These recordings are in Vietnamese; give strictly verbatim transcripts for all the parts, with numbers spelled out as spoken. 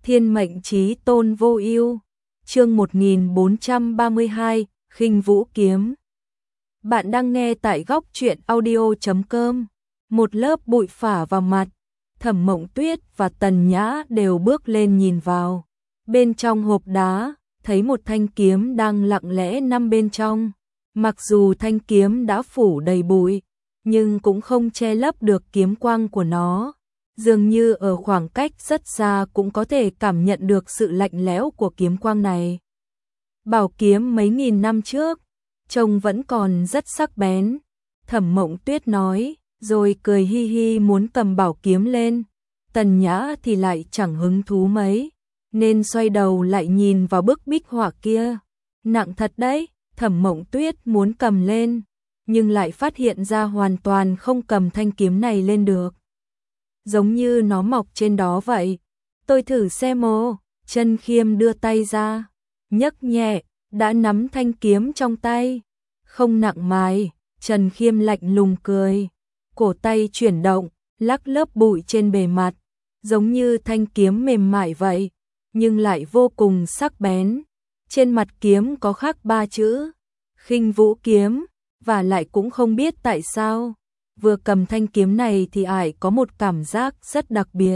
Thiên mệnh chí tôn vô ưu. Chương một nghìn bốn trăm ba mươi hai, Khinh Vũ kiếm. Bạn đang nghe tại góc truyện audio chấm com. Một lớp bụi phả vào mặt, Thẩm Mộng Tuyết và Tần Nhã đều bước lên nhìn vào. Bên trong hộp đá, thấy một thanh kiếm đang lặng lẽ nằm bên trong. Mặc dù thanh kiếm đã phủ đầy bụi, nhưng cũng không che lấp được kiếm quang của nó. Dường như ở khoảng cách rất xa cũng có thể cảm nhận được sự lạnh lẽo của kiếm quang này. Bảo kiếm mấy nghìn năm trước, trông vẫn còn rất sắc bén, Thẩm Mộng Tuyết nói, rồi cười hi hi muốn cầm bảo kiếm lên. Tần Nhã thì lại chẳng hứng thú mấy, nên xoay đầu lại nhìn vào bức bích họa kia. Nặng thật đấy, Thẩm Mộng Tuyết muốn cầm lên, nhưng lại phát hiện ra hoàn toàn không cầm thanh kiếm này lên được. Giống như nó mọc trên đó vậy. Tôi thử xem ô, Trần Khiêm đưa tay ra, nhấc nhẹ, đã nắm thanh kiếm trong tay. Không nặng mài, Trần Khiêm lạnh lùng cười, cổ tay chuyển động, lắc lớp bụi trên bề mặt, giống như thanh kiếm mềm mại vậy, nhưng lại vô cùng sắc bén. Trên mặt kiếm có khắc ba chữ, Khinh Vũ kiếm, và lại cũng không biết tại sao, vừa cầm thanh kiếm này thì ải có một cảm giác rất đặc biệt.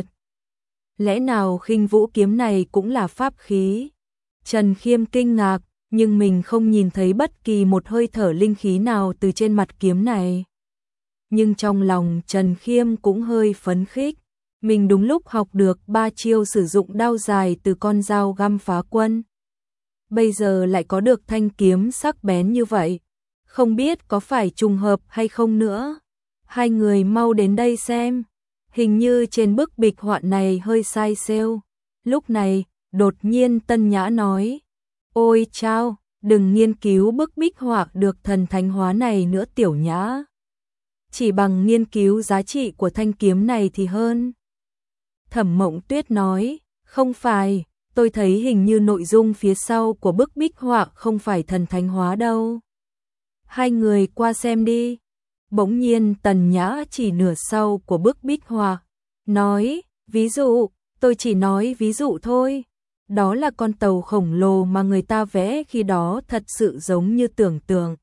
Lẽ nào Khinh Vũ kiếm này cũng là pháp khí? Trần Khiêm kinh ngạc, nhưng mình không nhìn thấy bất kỳ một hơi thở linh khí nào từ trên mặt kiếm này. Nhưng trong lòng Trần Khiêm cũng hơi phấn khích, mình đúng lúc học được ba chiêu sử dụng đao dài từ con dao găm phá quân. Bây giờ lại có được thanh kiếm sắc bén như vậy, không biết có phải trùng hợp hay không nữa. Hai người mau đến đây xem, hình như trên bức bích họa này hơi sai xêu. Lúc này, đột nhiên Tân Nhã nói, ôi chao, đừng nghiên cứu bức bích họa được thần thánh hóa này nữa Tiểu Nhã. Chỉ bằng nghiên cứu giá trị của thanh kiếm này thì hơn. Thẩm Mộng Tuyết nói, không phải, tôi thấy hình như nội dung phía sau của bức bích họa không phải thần thánh hóa đâu. Hai người qua xem đi. Bỗng nhiên Tần Nhã chỉ nửa sau của bức bích họa, nói, ví dụ, tôi chỉ nói ví dụ thôi. Đó là con tàu khổng lồ mà người ta vẽ khi đó thật sự giống như tưởng tượng.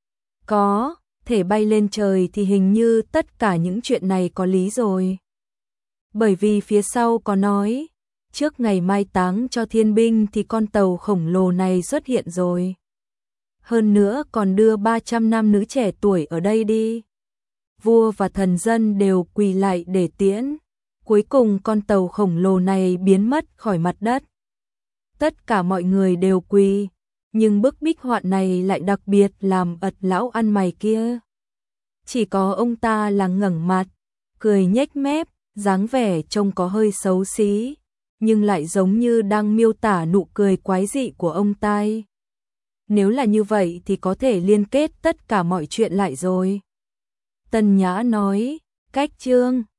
Có, thể bay lên trời thì hình như tất cả những chuyện này có lý rồi. Bởi vì phía sau có nói, trước ngày mai táng cho thiên binh thì con tàu khổng lồ này xuất hiện rồi. Hơn nữa còn đưa ba trăm nam nữ trẻ tuổi ở đây đi. Vua và thần dân đều quỳ lại để tiễn. Cuối cùng con tàu khổng lồ này biến mất khỏi mặt đất. Tất cả mọi người đều quỳ, nhưng bức bích họa này lại đặc biệt làm ật lão ăn mày kia. Chỉ có ông ta là ngẩng mặt, cười nhếch mép, dáng vẻ trông có hơi xấu xí, nhưng lại giống như đang miêu tả nụ cười quái dị của ông ta. Nếu là như vậy thì có thể liên kết tất cả mọi chuyện lại rồi. Tần Nhã nói, cách chương.